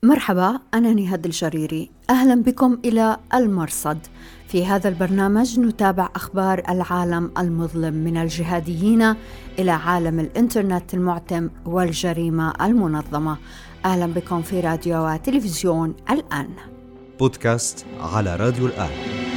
مرحبا، أنا نهاد الجريري. أهلا بكم إلى المرصد. في هذا البرنامج نتابع أخبار العالم المظلم من الجهاديين إلى عالم الإنترنت المعتم والجريمة المنظمة. أهلا بكم في راديو وتلفزيون الآن. بودكاست على راديو الآن.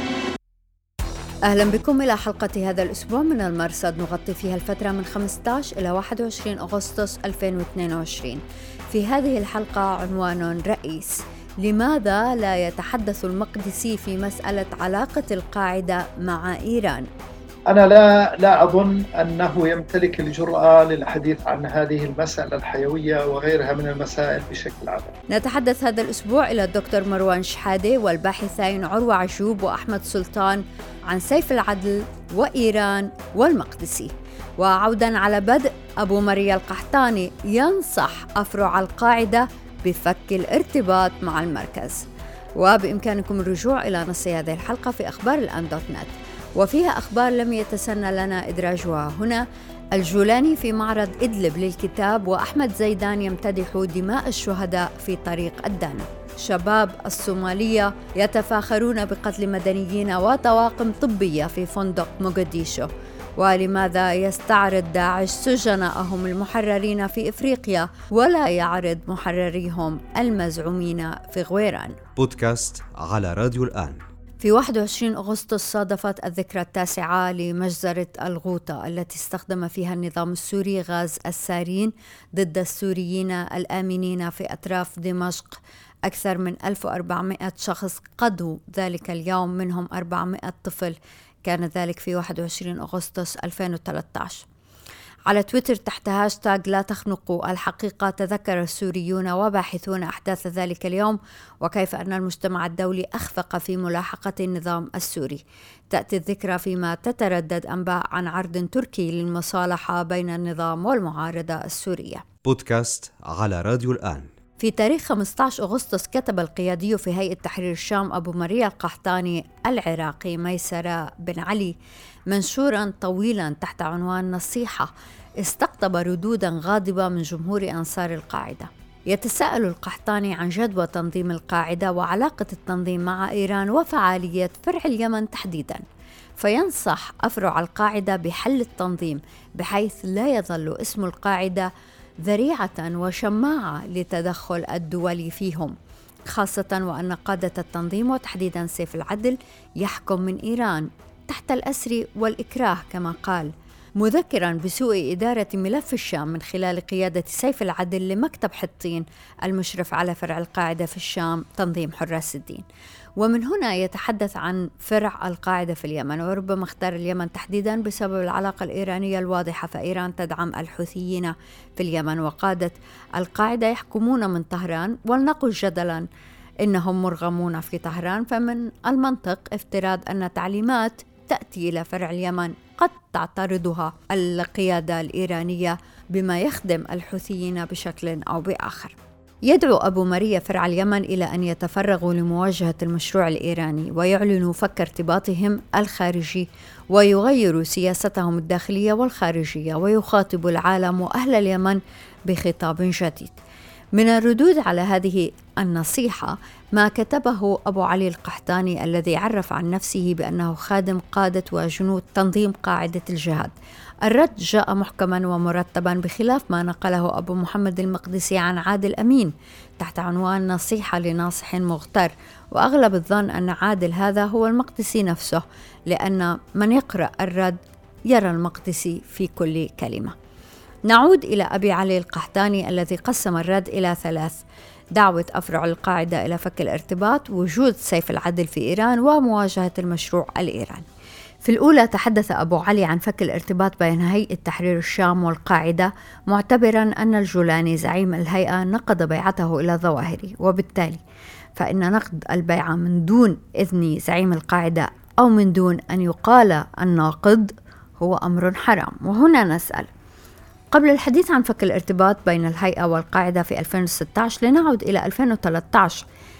أهلا بكم إلى حلقة هذا الأسبوع من المرصد، نغطي فيها الفترة من 15 إلى 21 أغسطس 2022. في هذه الحلقة عنوان رئيس: لماذا لا يتحدث المقدسي في مسألة علاقة القاعدة مع إيران؟ أنا لا أظن أنه يمتلك الجرأة للحديث عن هذه المسألة الحيوية وغيرها من المسائل بشكل عام. نتحدث هذا الأسبوع إلى الدكتور مروان شحادة والباحثين عروة عجوب وأحمد سلطان عن سيف العدل وإيران والمقدسي. وعودا على بدء، أبو مريا القحطاني ينصح أفرع القاعدة بفك الارتباط مع المركز. وبإمكانكم الرجوع إلى نص هذه الحلقة في أخبار الآن دوت نت، وفيها أخبار لم يتسنى لنا إدراجها هنا. الجولاني في معرض إدلب للكتاب، وأحمد زيدان يمتدح دماء الشهداء في طريق الدانا. شباب الصومالية يتفاخرون بقتل مدنيين وطواقم طبية في فندق موغاديشو. ولماذا يستعرض داعش سجنائهم المحررين في إفريقيا ولا يعرض محرريهم المزعومين في غويران؟ بودكاست على راديو الآن. في 21 أغسطس صادفت الذكرى 9 لمجزرة الغوطة التي استخدم فيها النظام السوري غاز السارين ضد السوريين الآمنين في أطراف دمشق. أكثر من 1400 شخص قضوا ذلك اليوم، منهم 400 طفل. كان ذلك في 21 أغسطس 2013. على تويتر تحت هاشتاغ لا تخنقوا الحقيقة، تذكر السوريون وباحثون أحداث ذلك اليوم وكيف أن المجتمع الدولي أخفق في ملاحقة النظام السوري. تأتي الذكرى فيما تتردد أنباء عن عرض تركي للمصالحة بين النظام والمعارضة السورية. بودكاست على راديو الآن. في تاريخ 15 أغسطس كتب القيادي في هيئة تحرير الشام أبو مريا القحطاني العراقي ميسرة بن علي منشورا طويلا تحت عنوان نصيحة، استقطب ردودا غاضبة من جمهور أنصار القاعدة. يتساءل القحطاني عن جدوى تنظيم القاعدة وعلاقة التنظيم مع إيران وفعالية فرع اليمن تحديدا، فينصح أفرع القاعدة بحل التنظيم بحيث لا يظل اسم القاعدة ذريعة وشماعة لتدخل الدول فيهم، خاصة وأن قادة التنظيم وتحديدا سيف العدل يحكم من إيران تحت الأسر والإكراه كما قال، مذكرا بسوء إدارة ملف الشام من خلال قيادة سيف العدل لمكتب حطين المشرف على فرع القاعدة في الشام تنظيم حراس الدين. ومن هنا يتحدث عن فرع القاعدة في اليمن، وربما اختار اليمن تحديدا بسبب العلاقة الإيرانية الواضحة، فإيران تدعم الحوثيين في اليمن وقادة القاعدة يحكمون من طهران، ولنقل جدلا إنهم مرغمون في طهران، فمن المنطق افتراض أن تعليمات تأتي إلى فرع اليمن قد تعترضها القيادة الإيرانية بما يخدم الحوثيين بشكل أو بآخر. يدعو أبو مريا فرع اليمن إلى أن يتفرغوا لمواجهة المشروع الإيراني ويعلنوا فك ارتباطهم الخارجي ويغيروا سياستهم الداخلية والخارجية، ويخاطب العالم وأهل اليمن بخطاب جديد. من الردود على هذه النصيحة ما كتبه أبو علي القحطاني الذي عرف عن نفسه بأنه خادم قادة وجنود تنظيم قاعدة الجهاد. الرد جاء محكما ومرتبا بخلاف ما نقله أبو محمد المقدسي عن عادل أمين تحت عنوان نصيحة لناصح مغتر، وأغلب الظن أن عادل هذا هو المقدسي نفسه، لأن من يقرأ الرد يرى المقدسي في كل كلمة. نعود إلى أبي علي القحطاني الذي قسم الرد إلى 3: دعوة أفرع القاعدة إلى فك الارتباط، وجود سيف العدل في إيران، ومواجهة المشروع الإيراني. في الأولى تحدث أبو علي عن فك الارتباط بين هيئة تحرير الشام والقاعدة، معتبرا أن الجولاني زعيم الهيئة نقض بيعته إلى ظواهره، وبالتالي فإن نقض البيعة من دون إذن زعيم القاعدة أو من دون أن يقال الناقض هو أمر حرام. وهنا نسأل: قبل الحديث عن فك الارتباط بين الهيئة والقاعدة في 2016 لنعود إلى 2013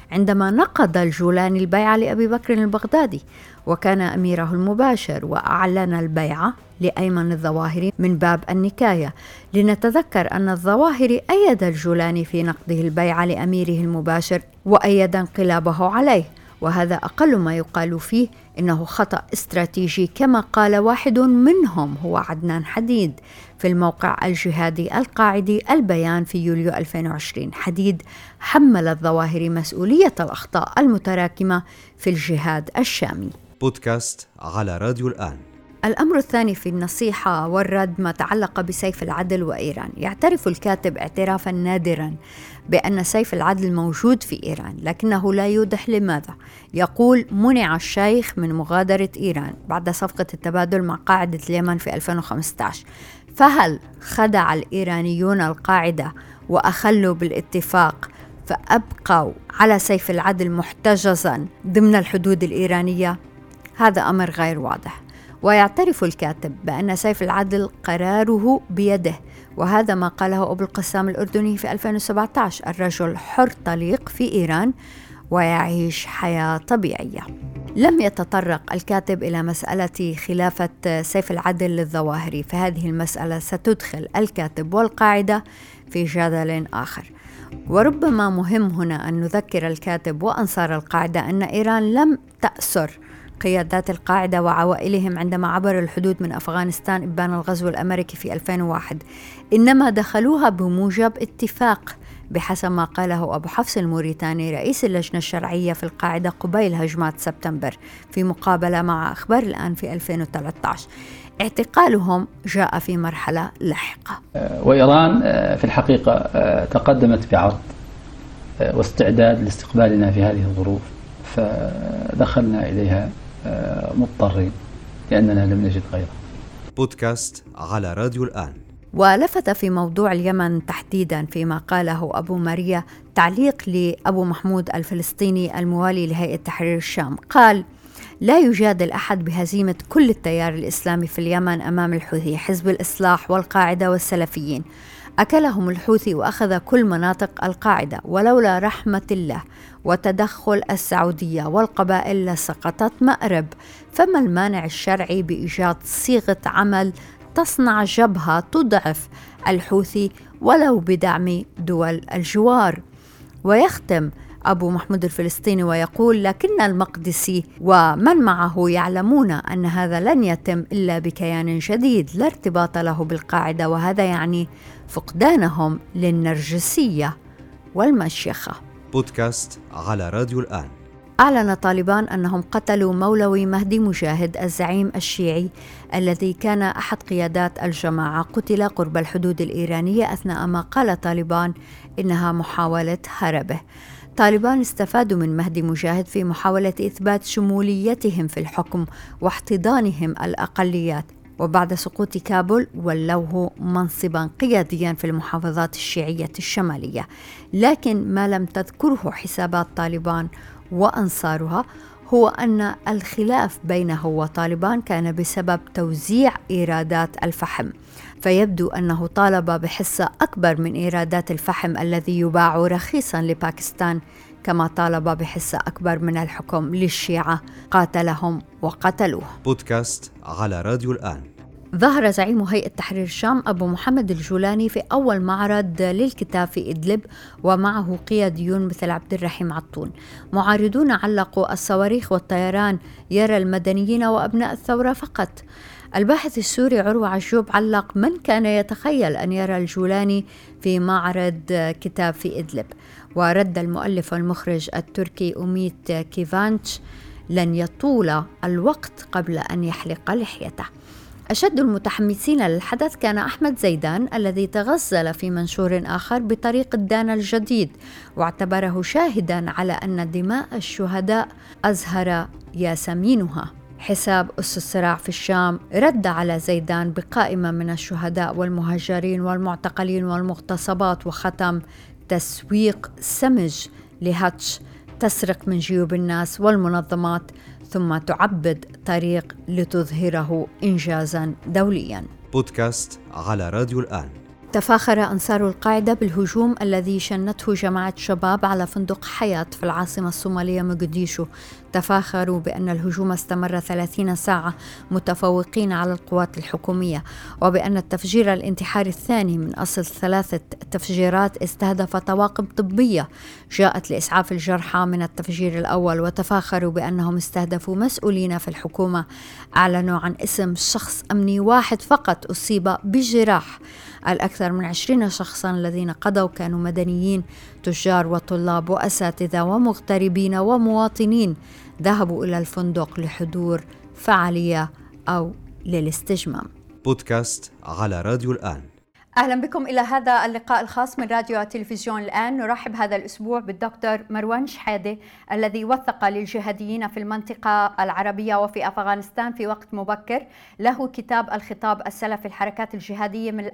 عندما نقض الجولاني البيعة لأبي بكر البغدادي وكان أميره المباشر، وأعلن البيعة لأيمن الظواهري من باب النكاية. لنتذكر أن الظواهري أيد الجولاني في نقضه البيعة لأميره المباشر وأيد انقلابه عليه، وهذا أقل ما يقال فيه إنه خطأ استراتيجي، كما قال واحد منهم هو عدنان حديد في الموقع الجهادي القاعدي البيان في يوليو 2020. حديد حمل الظواهري مسؤولية الأخطاء المتراكمة في الجهاد الشامي. بودكاست على راديو الآن. الأمر الثاني في النصيحة والرد ما تعلق بسيف العدل وإيران. يعترف الكاتب اعترافا نادرا بأن سيف العدل موجود في إيران، لكنه لا يوضح لماذا. يقول: منع الشيخ من مغادرة إيران بعد صفقة التبادل مع قاعدة اليمن في 2015. فهل خدع الإيرانيون القاعدة وأخلوا بالاتفاق فأبقوا على سيف العدل محتجزا ضمن الحدود الإيرانية؟ هذا أمر غير واضح. ويعترف الكاتب بأن سيف العدل قراره بيده، وهذا ما قاله أبو القسام الأردني في 2017: الرجل حر طليق في إيران ويعيش حياة طبيعية. لم يتطرق الكاتب إلى مسألة خلافة سيف العدل للظواهري، فهذه المسألة ستدخل الكاتب والقاعدة في جدل آخر. وربما مهم هنا أن نذكر الكاتب وأنصار القاعدة أن إيران لم تأسر قيادات القاعدة وعوائلهم عندما عبروا الحدود من أفغانستان إبان الغزو الأمريكي في 2001، إنما دخلوها بموجب اتفاق، بحسب ما قاله أبو حفص الموريتاني رئيس اللجنة الشرعية في القاعدة قبيل هجمات سبتمبر في مقابلة مع أخبار الآن في 2013. اعتقالهم جاء في مرحلة لاحقة. وإيران في الحقيقة تقدمت بعرض واستعداد لاستقبالنا في هذه الظروف، فدخلنا إليها مضطرين لأننا لم نجد غيره. بودكاست على راديو الآن. ولفت في موضوع اليمن تحديدا فيما قاله أبو ماريا تعليق لأبو محمود الفلسطيني الموالي لهيئة تحرير الشام. قال: لا يجادل أحد بهزيمة كل التيار الإسلامي في اليمن أمام الحوثي، حزب الإصلاح والقاعدة والسلفيين. أكلهم الحوثي وأخذ كل مناطق القاعدة، ولولا رحمة الله وتدخل السعودية والقبائل لسقطت مأرب. فما المانع الشرعي بإيجاد صيغة عمل تصنع جبهة تضعف الحوثي ولو بدعم دول الجوار؟ ويختم أبو محمود الفلسطيني ويقول: لكن المقدسي ومن معه يعلمون أن هذا لن يتم إلا بكيان جديد لا ارتباط له بالقاعدة، وهذا يعني فقدانهم للنرجسية والمشيخة. بودكاست على راديو الآن. أعلن طالبان أنهم قتلوا مولوي مهدي مجاهد الزعيم الشيعي الذي كان أحد قيادات الجماعة، قتل قرب الحدود الإيرانية أثناء ما قال طالبان إنها محاولة هربه. طالبان استفادوا من مهدي مجاهد في محاولة إثبات شموليتهم في الحكم واحتضانهم الأقليات، وبعد سقوط كابول ولوه منصبا قياديا في المحافظات الشيعية الشمالية. لكن ما لم تذكره حسابات طالبان وأنصارها هو أن الخلاف بينه وطالبان كان بسبب توزيع إيرادات الفحم، فيبدو أنه طالب بحصة أكبر من إيرادات الفحم الذي يباع رخيصا لباكستان، كما طالب بحصة أكبر من الحكم للشيعة قاتلهم وقتلوه. بودكاست على راديو الآن. ظهر زعيم هيئة تحرير الشام أبو محمد الجولاني في أول معرض للكتاب في إدلب، ومعه قياديون مثل عبد الرحيم عطون. معارضون علقوا: الصواريخ والطيران يرى المدنيين وأبناء الثورة فقط. الباحث السوري عروة عجوب علق: من كان يتخيل أن يرى الجولاني في معرض كتاب في إدلب؟ ورد المؤلف والمخرج التركي أميت كيفانش: لن يطول الوقت قبل أن يحلق لحيته. أشد المتحمسين للحدث كان أحمد زيدان الذي تغزل في منشور آخر بطريق الدان الجديد، واعتبره شاهدا على أن دماء الشهداء أزهر ياسمينها. حساب أس الصراع في الشام رد على زيدان بقائمة من الشهداء والمهاجرين والمعتقلين والمغتصبات، وختم: تسويق سمج لهاتش تسرق من جيوب الناس والمنظمات ثم تعبد طريق لتظهره إنجازا دوليا. بودكاست على راديو الآن. تفاخر أنصار القاعدة بالهجوم الذي شنته جماعة شباب على فندق حياة في العاصمة الصومالية مقديشو. تفاخروا بأن الهجوم استمر 30 ساعة متفوقين على القوات الحكومية، وبأن التفجير الانتحاري الثاني من أصل 3 تفجيرات استهدف طواقم طبية جاءت لإسعاف الجرحى من التفجير الأول. وتفاخروا بأنهم استهدفوا مسؤولين في الحكومة. أعلنوا عن اسم شخص أمني واحد فقط أصيب بالجراح. الأكثر من 20 شخصاً الذين قضوا كانوا مدنيين، تجار وطلاب وأساتذة ومغتربين ومواطنين ذهبوا إلى الفندق لحضور فعالية أو للاستجمام. بودكاست على راديو الآن. أهلا بكم إلى هذا اللقاء الخاص من راديو وتلفزيون الآن. نرحب هذا الأسبوع بالدكتور مروان شحادة الذي وثق للجهاديين في المنطقة العربية وفي أفغانستان في وقت مبكر. له كتاب الخطاب السلفي الحركات الجهادية من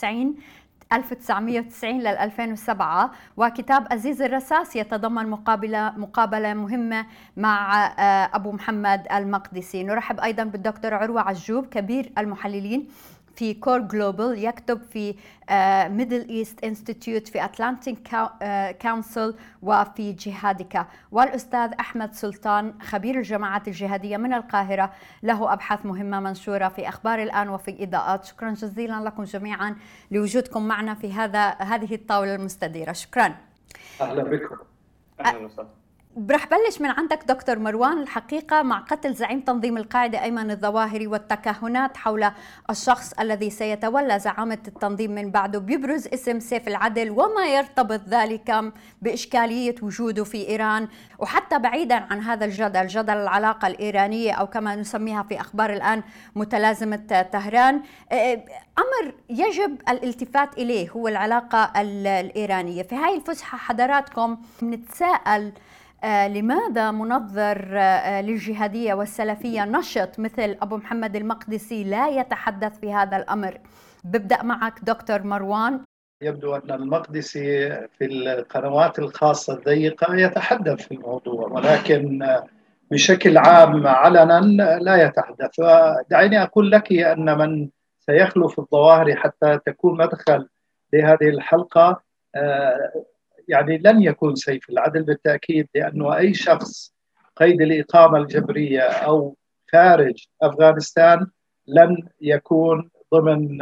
1990 لل 2007، وكتاب عزيز الرصاص يتضمن مقابلة مهمة مع أبو محمد المقدسي. نرحب أيضا بالدكتور عروة عجوب كبير المحللين في كور جلوبال، يكتب في ميدل إيست انستيتيوت في أتلانتيك كونسل وفي جهادك، والأستاذ أحمد سلطان خبير الجماعات الجهادية من القاهرة، له أبحاث مهمة منشورة في أخبار الآن وفي إضاءات. شكرا جزيلا لكم جميعا لوجودكم معنا في هذه الطاولة المستديرة. شكرا. أهلا بكم. أهلا وسهلا. برح بلش من عندك دكتور مروان. الحقيقة مع قتل زعيم تنظيم القاعدة أيمن الظواهري والتكهنات حول الشخص الذي سيتولى زعامة التنظيم من بعده، بيبرز اسم سيف العدل وما يرتبط ذلك بإشكالية وجوده في إيران. وحتى بعيدا عن هذا جدل العلاقة الإيرانية أو كما نسميها في أخبار الآن متلازمة طهران، أمر يجب الالتفات إليه هو العلاقة الإيرانية. في هاي الفسحة حضراتكم نتساءل لماذا منظر للجهادية والسلفية نشط مثل أبو محمد المقدسي لا يتحدث في هذا الأمر؟ ببدأ معك دكتور مروان. يبدو أن المقدسي في القنوات الخاصة الضيقة يتحدث في الموضوع، ولكن بشكل عام علنا لا يتحدث. دعيني أقول لك أن من سيخلف الظواهر حتى تكون مدخل لهذه الحلقة يعني لن يكون سيف العدل بالتأكيد، لأنه أي شخص قيد الإقامة الجبرية أو خارج أفغانستان لن يكون ضمن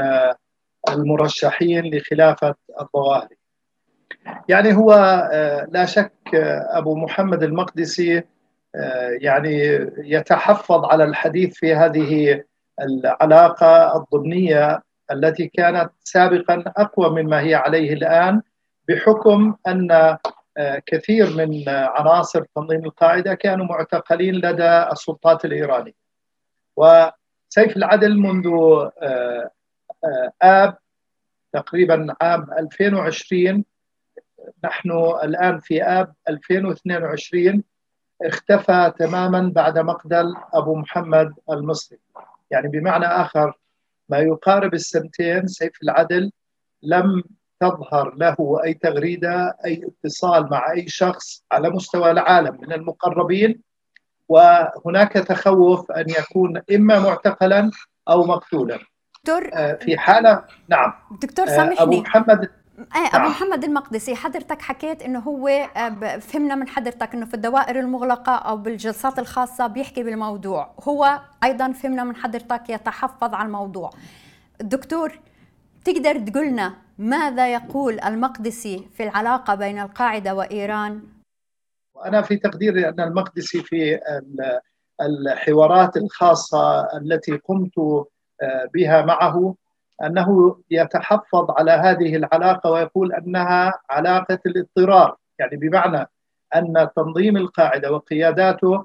المرشحين لخلافة الظواهري. يعني هو لا شك أبو محمد المقدسي يعني يتحفظ على الحديث في هذه العلاقة الضمنية التي كانت سابقا أقوى مما هي عليه الآن، بحكم أن كثير من عناصر تنظيم القاعدة كانوا معتقلين لدى السلطات الإيرانية. وسيف العدل منذ آب تقريبا عام 2020، نحن الآن في آب 2022، اختفى تماما بعد مقتل أبو محمد المصري. يعني بمعنى آخر ما يقارب السنتين سيف العدل لم تظهر له أي تغريدة، أي اتصال مع أي شخص على مستوى العالم من المقربين، وهناك تخوف أن يكون إما معتقلا أو مقتولا. دكتور في حالة نعم دكتور سامحني، أبو محمد أبو محمد المقدسي حضرتك حكيت إنه هو فهمنا من حضرتك إنه في الدوائر المغلقة أو بالجلسات الخاصة بيحكي بالموضوع، هو أيضا فهمنا من حضرتك يتحفظ على الموضوع. دكتور تقدر تقولنا ماذا يقول المقدسي في العلاقة بين القاعدة وإيران؟ أنا في تقديري أن المقدسي في الحوارات الخاصة التي قمت بها معه أنه يتحفظ على هذه العلاقة ويقول أنها علاقة الاضطرار، يعني بمعنى أن تنظيم القاعدة وقياداته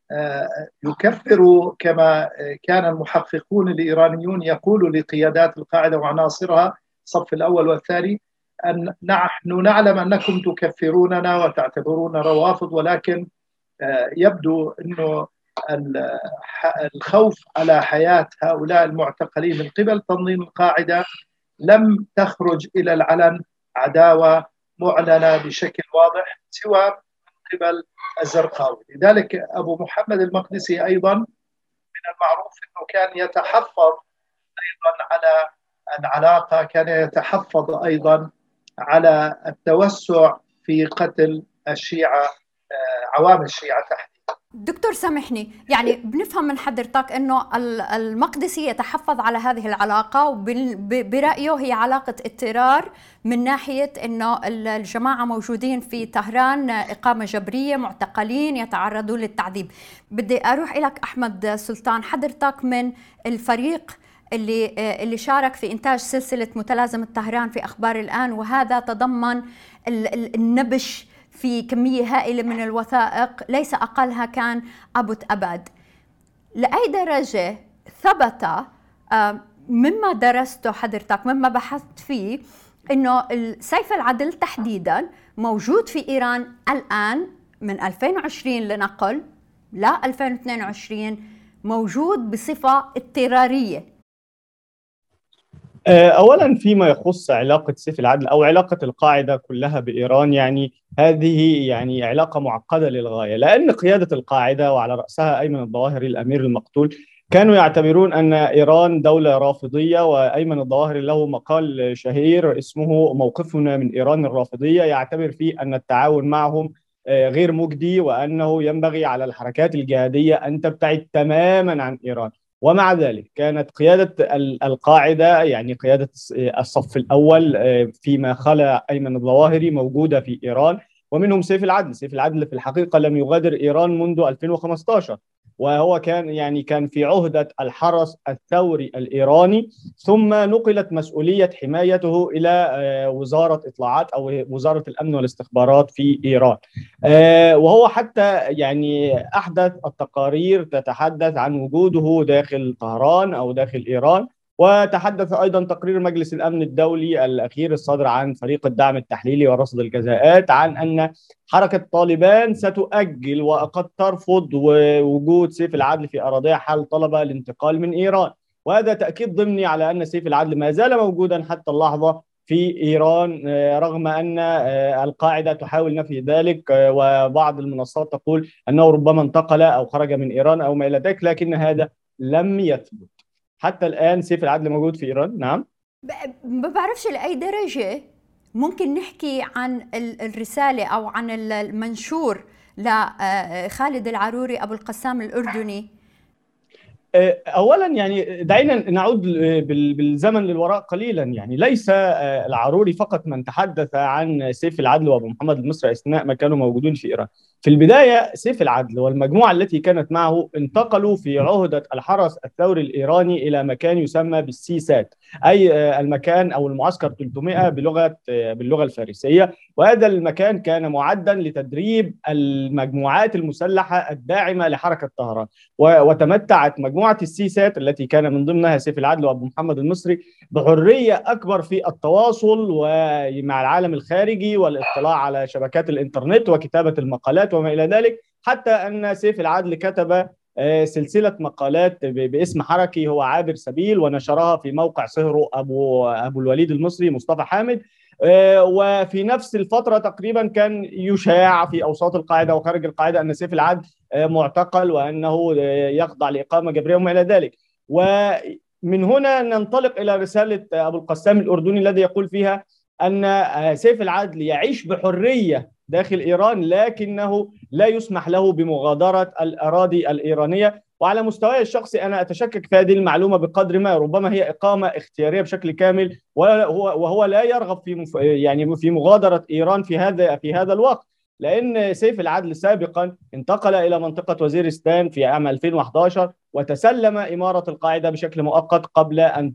يكفر كما كان المحققون الإيرانيون يقولوا لقيادات القاعدة وعناصرها الصف الأول والثاني أن نحن نعلم أنكم تكفروننا وتعتبرون روافض، ولكن يبدو أنه الخوف على حياة هؤلاء المعتقلين من قبل تنظيم القاعدة لم تخرج إلى العلن عداوة معلنة بشكل واضح سوى من قبل الزرقاوي. لذلك أبو محمد المقدسي أيضا من المعروف أنه كان يتحفظ أيضا على العلاقة كان يتحفظ أيضا على التوسع في قتل الشيعة، عوام الشيعة تحديدا. دكتور سامحني، يعني بنفهم من حضرتك انه المقدسي يتحفظ على هذه العلاقة، وبرأيه هي علاقة اضطرار من ناحية انه الجماعة موجودين في طهران إقامة جبرية، معتقلين يتعرضون للتعذيب. بدي اروح لك احمد سلطان، حضرتك من الفريق اللي شارك في إنتاج سلسلة متلازمة طهران في أخبار الآن، وهذا تضمن النبش في كمية هائلة من الوثائق ليس أقلها كان أبو أبد. لأي درجة ثبت مما درسته حضرتك، مما بحثت فيه، إنه سيف العدل تحديدا موجود في إيران الآن من 2020 لنقل لا 2022، موجود بصفة اضطرارية؟ أولا فيما يخص علاقة سيف العدل أو علاقة القاعدة كلها بإيران، يعني هذه يعني علاقة معقدة للغاية، لأن قيادة القاعدة وعلى رأسها أيمن الظواهري الأمير المقتول كانوا يعتبرون أن إيران دولة رافضية. وأيمن الظواهري له مقال شهير اسمه موقفنا من إيران الرافضية، يعتبر فيه أن التعاون معهم غير مجدي، وأنه ينبغي على الحركات الجهادية أن تبتعد تماما عن إيران. ومع ذلك كانت قيادة القاعدة، يعني قيادة الصف الأول فيما خلا أيمن الظواهري، موجودة في إيران، ومنهم سيف العدل. سيف العدل في الحقيقة لم يغادر إيران منذ 2015، وهو كان في عهدة الحرس الثوري الإيراني، ثم نقلت مسؤولية حمايته إلى وزارة إطلاعات أو وزارة الأمن والاستخبارات في إيران. وهو حتى يعني أحدث التقارير تتحدث عن وجوده داخل طهران أو داخل إيران. وتحدث أيضا تقرير مجلس الأمن الدولي الأخير الصادر عن فريق الدعم التحليلي ورصد الجزاءات عن أن حركة طالبان ستؤجل وقد ترفض وجود سيف العدل في أراضيها حال طلب الانتقال من إيران. وهذا تأكيد ضمني على أن سيف العدل ما زال موجودا حتى اللحظة في إيران، رغم أن القاعدة تحاول نفي ذلك، وبعض المنصات تقول أنه ربما انتقل أو خرج من إيران أو ما إلى ذلك، لكن هذا لم يثبت. حتى الآن سيف العدل موجود في إيران. نعم، ما بعرفش لأي درجة ممكن نحكي عن الرسالة أو عن المنشور لخالد العروري أبو القسام الأردني. اولا يعني دعينا نعود بالزمن للوراء قليلا. يعني ليس العروري فقط من تحدث عن سيف العدل وابو محمد المصري اثناء ما كانوا موجودين في ايران. في البدايه سيف العدل والمجموعه التي كانت معه انتقلوا في عهده الحرس الثوري الايراني الى مكان يسمى بالسيسات، اي المكان او المعسكر 300 باللغه الفارسيه. وهذا المكان كان معدا لتدريب المجموعات المسلحه الداعمه لحركه طهران. وتمتعت مجموعة السيسات التي كان من ضمنها سيف العدل وأبو محمد المصري بحرية أكبر في التواصل ومع العالم الخارجي والاطلاع على شبكات الإنترنت وكتابة المقالات وما إلى ذلك، حتى أن سيف العدل كتب سلسلة مقالات باسم حركي هو عابر سبيل، ونشرها في موقع صهره أبو الوليد المصري مصطفى حامد. وفي نفس الفترة تقريبا كان يشاع في أوساط القاعدة وخارج القاعدة أن سيف العدل معتقل وأنه يخضع لإقامة جبرية وما إلى ذلك. ومن هنا ننطلق إلى رسالة أبو القسام الأردني الذي يقول فيها أن سيف العدل يعيش بحرية داخل إيران، لكنه لا يسمح له بمغادرة الأراضي الإيرانية. وعلى مستواي الشخصي أنا أتشكك في هذه المعلومة بقدر ما ربما هي إقامة اختيارية بشكل كامل، وهو لا يرغب في مغادرة إيران في هذا الوقت، لأن سيف العدل سابقا انتقل إلى منطقة وزيرستان في عام 2011 وتسلم إمارة القاعدة بشكل مؤقت قبل أن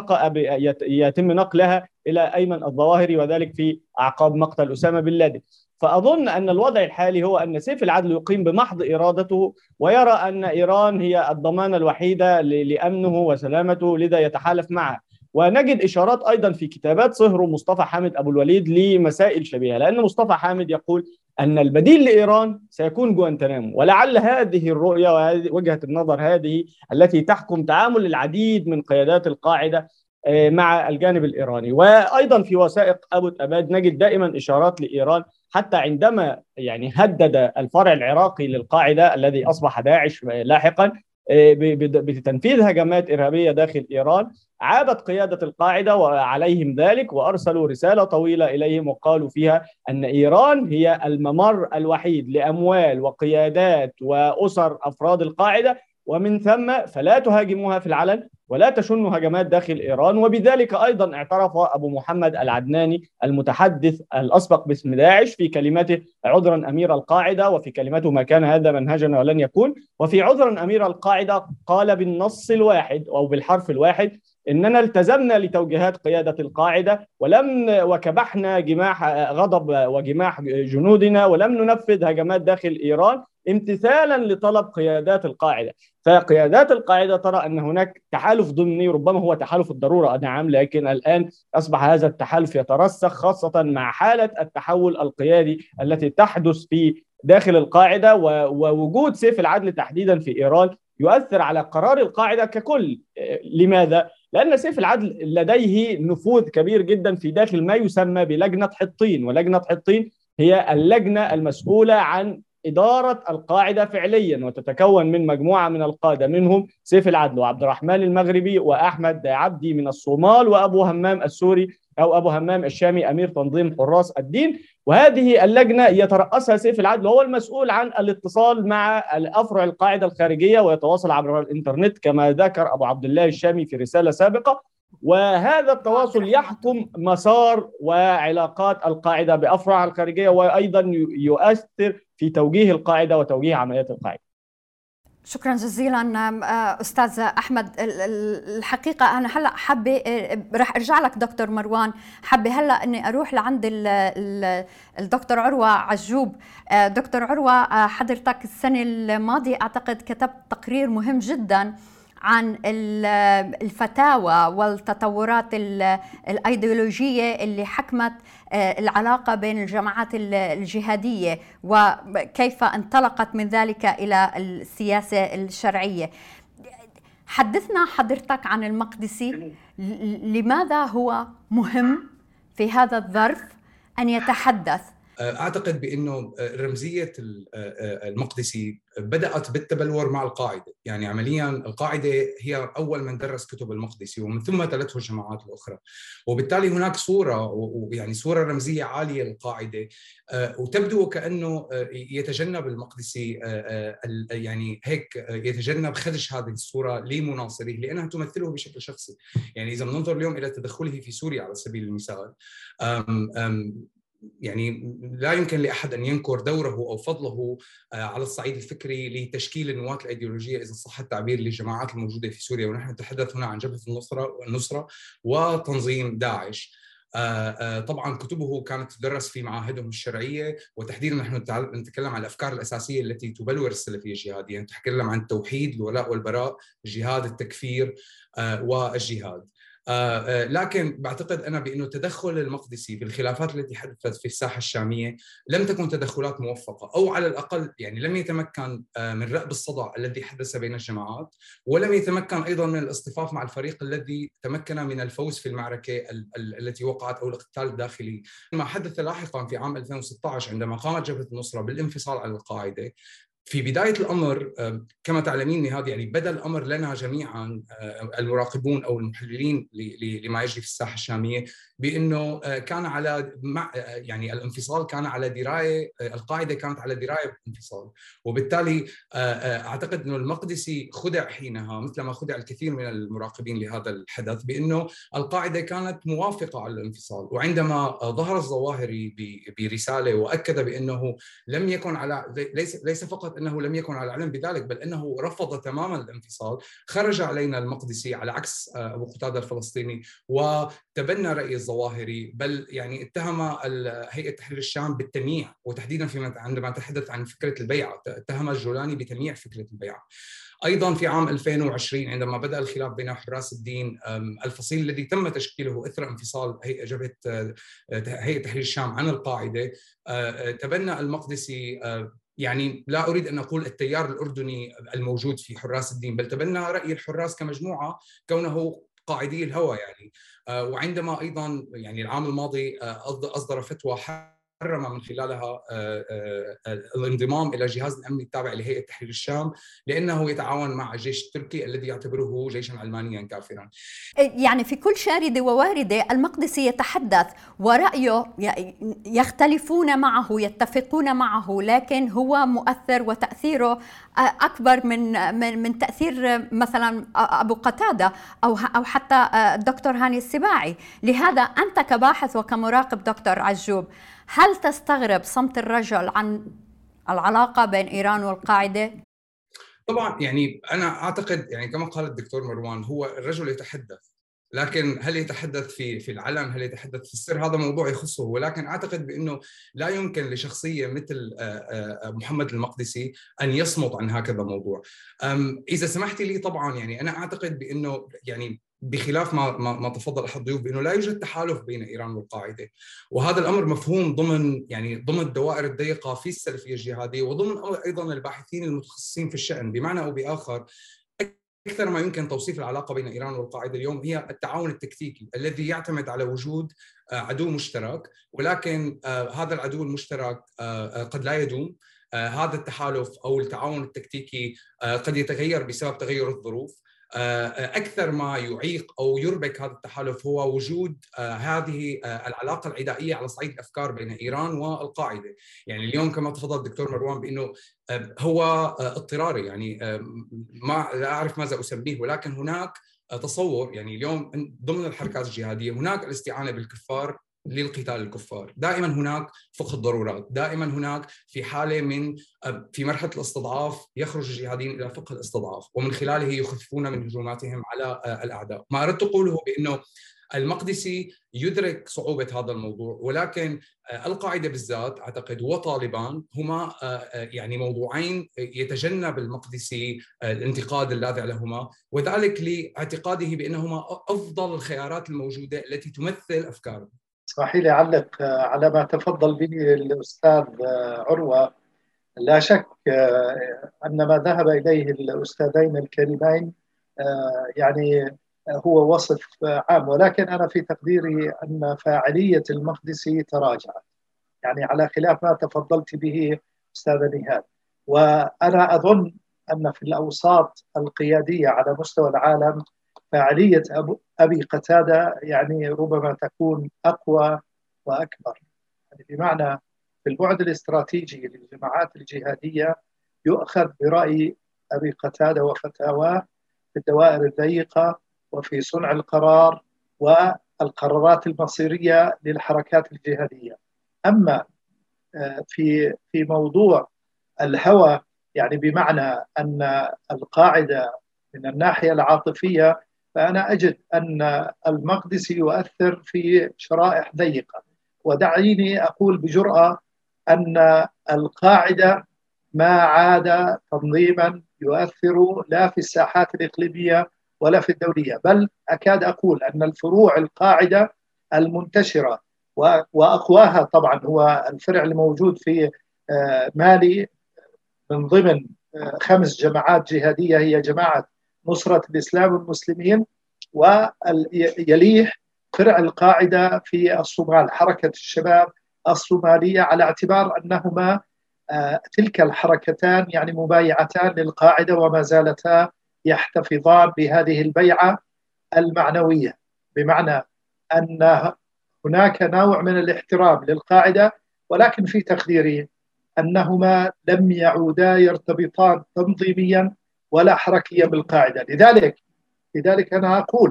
يتم نقلها إلى أيمن الظواهري، وذلك في أعقاب مقتل أسامة بن لادن. فأظن أن الوضع الحالي هو أن سيف العدل يقيم بمحض إرادته ويرى أن إيران هي الضمانة الوحيدة لأمنه وسلامته، لذا يتحالف معها. ونجد إشارات أيضا في كتابات صهره مصطفى حامد أبو الوليد لمسائل شبيهة، لأن مصطفى حامد يقول أن البديل لإيران سيكون جوانتنامو، ولعل هذه الرؤية وهذه وجهة النظر هذه التي تحكم تعامل العديد من قيادات القاعدة مع الجانب الإيراني. وأيضا في وثائق أبو أباد نجد دائما إشارات لإيران، حتى عندما يعني هدد الفرع العراقي للقاعدة الذي أصبح داعش لاحقا بتنفيذ هجمات إرهابية داخل إيران. عابت قيادة القاعدة وعليهم ذلك، وأرسلوا رسالة طويلة إليهم وقالوا فيها أن إيران هي الممر الوحيد لأموال وقيادات وأسر أفراد القاعدة، ومن ثم فلا تهاجموها في العلن ولا تشنوا هجمات داخل إيران. وبذلك أيضا اعترف أبو محمد العدناني المتحدث الأسبق باسم داعش في كلمته عذرا أمير القاعدة، وفي كلمته ما كان هذا منهجنا ولن يكون، وفي عذرا أمير القاعدة قال بالنص الواحد أو بالحرف الواحد إننا التزمنا لتوجيهات قيادة القاعدة وكبحنا جماح غضب وجماح جنودنا ولم ننفذ هجمات داخل إيران امتثالا لطلب قيادات القاعدة. فقيادات القاعدة ترى أن هناك تحالف ضمني، ربما هو تحالف الضرورة نعم، لكن الآن أصبح هذا التحالف يترسخ، خاصة مع حالة التحول القيادي التي تحدث في داخل القاعدة، ووجود سيف العدل تحديدا في إيران يؤثر على قرار القاعدة ككل. لماذا؟ لأن سيف العدل لديه نفوذ كبير جدا في داخل ما يسمى بلجنة حطين، ولجنة حطين هي اللجنة المسؤولة عن إدارة القاعدة فعليا، وتتكون من مجموعة من القادة، منهم سيف العدل وعبد الرحمن المغربي وأحمد عبدي من الصومال وأبو همام السوري أو أبو همام الشامي أمير تنظيم حراس الدين. وهذه اللجنة يترأسها سيف العدل، وهو المسؤول عن الاتصال مع أفرع القاعدة الخارجية ويتواصل عبر الإنترنت كما ذكر أبو عبد الله الشامي في رسالة سابقة. وهذا التواصل يحكم مسار وعلاقات القاعدة بأفرع الخارجية، وأيضا يؤثر في توجيه القاعدة وتوجيه عمليات القاعدة. شكرا جزيلا أستاذ أحمد. الحقيقة أنا هلأ حابة رح أرجع لك دكتور مروان، حابة هلأ أني أروح لعند الدكتور عروة عجوب. دكتور عروة، حضرتك السنة الماضية أعتقد كتبت تقرير مهم جدا عن الفتاوى والتطورات الأيديولوجية اللي حكمت العلاقة بين الجماعات الجهادية وكيف انطلقت من ذلك إلى السياسة الشرعية. حدثنا حضرتك عن المقدسي، لماذا هو مهم في هذا الظرف أن يتحدث؟ أعتقد بأنه رمزية المقدسي بدأت بالتبلور مع القاعدة، يعني عملياً القاعدة هي أول من درس كتب المقدسي ومن ثم تلته الجماعات الأخرى، وبالتالي هناك صورة يعني صورة رمزية عالية للقاعدة، وتبدو وكأنه يتجنب المقدسي يعني هيك يتجنب خدش هذه الصورة لمناصره لأنها تمثله بشكل شخصي. يعني إذا بننظر اليوم إلى تدخله في سوريا على سبيل المثال، يعني لا يمكن لأحد أن ينكر دوره أو فضله على الصعيد الفكري لتشكيل النواة الأيديولوجية إذا صح التعبير للجماعات الموجودة في سوريا، ونحن نتحدث هنا عن جبهة النصرة وتنظيم داعش. طبعا كتبه كانت تدرس في معاهدهم الشرعية، وتحديدا نحن نتكلم عن الأفكار الأساسية التي تبلور السلفية الجهادية، نتكلم عن التوحيد، الولاء والبراء، الجهاد، التكفير والجهاد. لكن بعتقد أنا بأنه تدخل المقدسي في الخلافات التي حدثت في الساحة الشامية لم تكن تدخلات موفقة، أو على الأقل يعني لم يتمكن من رأب الصدع الذي حدث بين الجماعات، ولم يتمكن أيضا من الاصطفاف مع الفريق الذي تمكن من الفوز في المعركة التي وقعت أو الاقتتال الداخلي. ما حدث لاحقا في عام 2016 عندما قامت جبهة النصرة بالانفصال عن القاعدة، في بداية الأمر كما تعلمين نهاد، يعني بدأ الأمر لنا جميعا المراقبون أو المحللين لما يجري في الساحة الشامية بأنه كان على يعني الانفصال كان على دراية، القاعدة كانت على دراية بالانفصال، وبالتالي أعتقد أنه المقدسي خدع حينها مثل ما خدع الكثير من المراقبين لهذا الحدث بأنه القاعدة كانت موافقة على الانفصال. وعندما ظهر الظواهري برسالة وأكد بأنه لم يكن على ليس فقط أنه لم يكن على علم بذلك بل أنه رفض تماما الانفصال، خرج علينا المقدسي على عكس أبو قتادة الفلسطيني وتبنى رأي الظواهري، بل يعني اتهم هيئة تحرير الشام بالتمييع، وتحديدا عندما تحدث عن فكرة البيعة اتهم الجولاني بتمييع فكرة البيعة. أيضا في عام 2020 عندما بدأ الخلاف بين حراس الدين، الفصيل الذي تم تشكيله إثر انفصال جبهة هيئة تحرير الشام عن القاعدة، تبنى المقدسي يعني لا أريد أن أقول التيار الأردني الموجود في حراس الدين، بل تبنى رأي الحراس كمجموعة كونه قاعدي الهوى يعني. وعندما أيضا يعني العام الماضي أصدر فتوى حرم من خلالها الانضمام إلى جهاز الأمن التابع لهيئة تحرير الشام، لأنه يتعاون مع الجيش التركي الذي يعتبره جيشا علمانيا كافرا. يعني في كل شاردة وواردة المقدسي يتحدث ورأيه يختلفون معه يتفقون معه، لكن هو مؤثر وتأثيره أكبر من تأثير مثلا أبو قتادة أو حتى الدكتور هاني السباعي. لهذا أنت كباحث وكمراقب دكتور عجوب، هل تستغرب صمت الرجل عن العلاقة بين إيران والقاعدة؟ طبعا يعني أنا أعتقد يعني كما قال الدكتور مروان، هو الرجل يتحدث، لكن هل يتحدث في العلن، هل يتحدث في السر، هذا موضوع يخصه. ولكن أعتقد بأنه لا يمكن لشخصية مثل محمد المقدسي أن يصمت عن هكذا موضوع. إذا سمحتي لي طبعا يعني أنا أعتقد بأنه يعني بخلاف ما تفضل أحد الضيوف بأنه لا يوجد تحالف بين إيران والقاعدة، وهذا الأمر مفهوم ضمن الدوائر الضيقة في السلفية الجهادية وضمن أيضا الباحثين المتخصصين في الشأن. بمعنى أو بآخر، أكثر ما يمكن توصيف العلاقة بين إيران والقاعدة اليوم هي التعاون التكتيكي الذي يعتمد على وجود عدو مشترك، ولكن هذا العدو المشترك قد لا يدوم. هذا التحالف أو التعاون التكتيكي قد يتغير بسبب تغير الظروف. أكثر ما يعيق أو يربك هذا التحالف هو وجود هذه العلاقة العدائية على صعيد الأفكار بين إيران والقاعدة. يعني اليوم كما تفضل الدكتور مروان بأنه هو اضطراري، يعني لا أعرف ماذا أسميه، ولكن هناك تصور يعني اليوم ضمن الحركات الجهادية هناك الاستعانة بالكفار للقتال الكفار، دائما هناك فقه الضرورات، دائما هناك في حالة من في مرحلة الاستضعاف يخرج الجهاديين إلى فقه الاستضعاف ومن خلاله يخففون من هجوماتهم على الأعداء. ما أردت أقوله بأنه المقدسي يدرك صعوبة هذا الموضوع، ولكن القاعدة بالذات أعتقد وطالبان هما يعني موضوعين يتجنب المقدسي الانتقاد اللاذع لهما، وذلك لاعتقاده بأنهما أفضل الخيارات الموجودة التي تمثل أفكاره. اسمحي لي أعلق على ما تفضل به الأستاذ عروة. لا شك أن ما ذهب إليه الأستاذين الكريمين يعني هو وصف عام، ولكن أنا في تقديري أن فاعلية المقدسي تراجعت، يعني على خلاف ما تفضلت به أستاذة نهاد. وأنا أظن أن في الأوساط القيادية على مستوى العالم فاعلية أبي قتادة يعني ربما تكون أقوى وأكبر، يعني بمعنى في البعد الاستراتيجي للجماعات الجهادية يؤخذ برأي أبي قتادة وفتاواه في الدوائر الضيقة وفي صنع القرار والقرارات المصيرية للحركات الجهادية. أما في موضوع الهوى، يعني بمعنى أن القاعدة من الناحية العاطفية، فأنا أجد أن المقدسي يؤثر في شرائح ضيقة. ودعيني أقول بجرأة أن القاعدة ما عاد تنظيما يؤثر لا في الساحات الإقليمية ولا في الدولية، بل أكاد أقول أن الفروع القاعدة المنتشرة وأقواها طبعا هو الفرع الموجود في مالي من ضمن 5 جماعات جهادية، هي جماعة نصرة الإسلام والمسلمين، ويليه فرع القاعدة في الصومال حركة الشباب الصومالية، على اعتبار أنهما تلك الحركتان يعني مبايعتان للقاعدة وما زالتا يحتفظان بهذه البيعة المعنوية، بمعنى أن هناك نوع من الاحترام للقاعدة، ولكن في تقديري أنهما لم يعودا يرتبطان تنظيميا ولا حركيا بالقاعدة. لذلك أنا أقول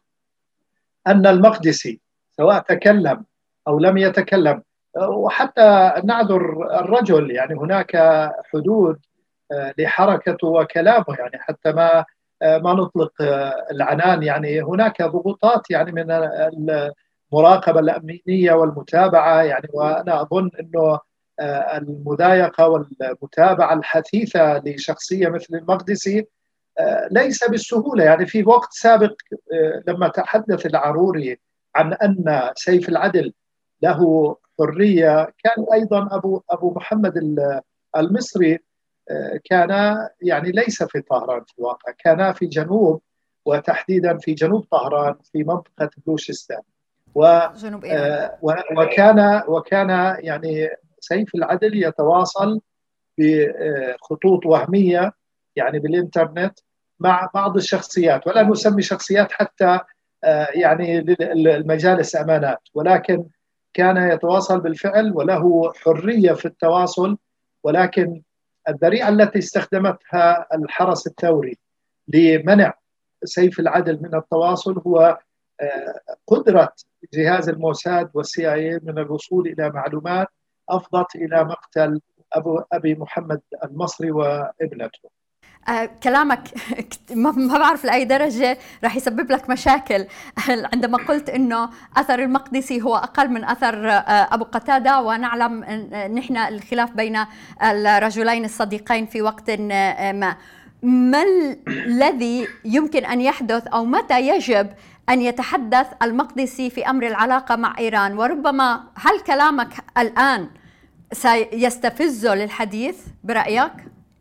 أن المقدسي سواء تكلم أو لم يتكلم، وحتى نعذر الرجل، يعني هناك حدود لحركته وكلامه، يعني حتى ما نطلق العنان، يعني هناك ضغوطات يعني من المراقبة الأمنية والمتابعة، يعني وأنا أظن أنه المضايقة والمتابعة الحثيثة لشخصية مثل المقدسي ليس بالسهولة. يعني في وقت سابق لما تحدث العروري عن أن سيف العدل له حرية، كان أيضا أبو محمد المصري كان يعني ليس في طهران في الواقع، كان في جنوب، وتحديدا في جنوب طهران في منطقة بلوشستان. جنوب إيران. وكان يعني سيف العدل يتواصل بخطوط وهمية يعني بالإنترنت مع بعض الشخصيات، ولا نسمي شخصيات حتى يعني المجالس أمانات، ولكن كان يتواصل بالفعل وله حرية في التواصل. ولكن الذريعة التي استخدمتها الحرس الثوري لمنع سيف العدل من التواصل هو قدرة جهاز الموساد والCIA من الوصول إلى معلومات أفضت إلى مقتل أبي محمد المصري وابنته. كلامك ما بعرف لأي درجة رح يسبب لك مشاكل عندما قلت إنه أثر المقدسي هو أقل من أثر أبو قتادة، ونعلم نحن الخلاف بين الرجلين الصديقين في وقت ما الذي يمكن أن يحدث أو متى يجب أن يتحدث المقدسي في أمر العلاقة مع إيران؟ وربما هل كلامك الآن سيستفزه للحديث برأيك؟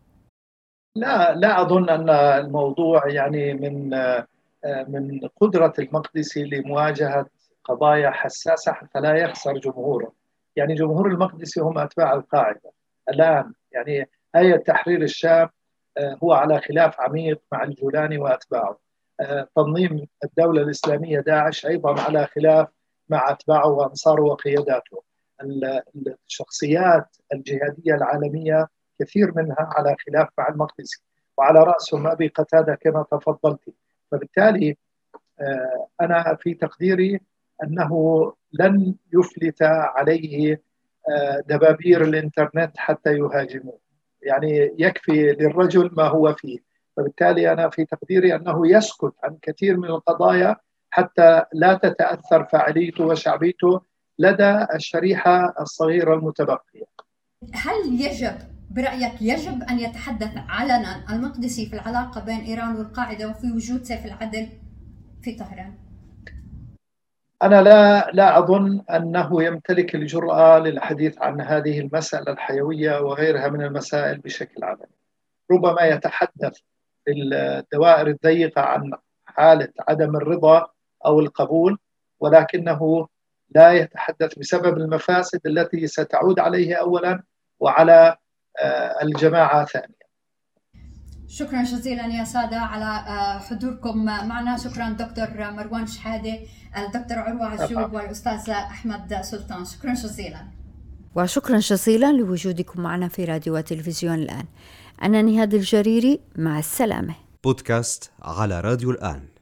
لا أظن أن الموضوع يعني من قدرة المقدسي لمواجهة قضايا حساسة حتى لا يخسر جمهوره. يعني جمهور المقدسي هم أتباع القاعدة الآن. يعني هيئة تحرير الشام هو على خلاف عميق مع الجولاني وأتباعه. تنظيم الدولة الإسلامية داعش أيضا على خلاف مع أتباعه وأنصاره وقياداته. الشخصيات الجهادية العالمية كثير منها على خلاف مع المقدسي، وعلى رأسهم أبي قتادة كما تفضلت. فبالتالي أنا في تقديري أنه لن يفلت عليه دبابير الإنترنت حتى يهاجموه. يعني يكفي للرجل ما هو فيه. فبالتالي أنا في تقديري أنه يسكت عن كثير من القضايا حتى لا تتأثر فاعليته وشعبيته لدى الشريحة الصغيرة المتبقية. هل يجب أن يتحدث علنا المقدسي في العلاقة بين إيران والقاعدة وفي وجود سيف العدل في طهران؟ أنا لا أظن أنه يمتلك الجرأة للحديث عن هذه المسألة الحيوية وغيرها من المسائل بشكل علني. ربما يتحدث في الدوائر الضيقة عن حالة عدم الرضا أو القبول، ولكنه لا يتحدث بسبب المفاسد التي ستعود عليه أولا وعلى الجماعة ثانيا. شكرا جزيلا يا سادة على حضوركم معنا. شكرا دكتور مروان شحادة، الدكتور عروة عجوب، والأستاذ أحمد سلطان. شكرا جزيلا. وشكرا جزيلا لوجودكم معنا في راديو وتلفزيون الآن. أنا نهاد الجريري، مع السلامة. بودكاست على راديو الآن.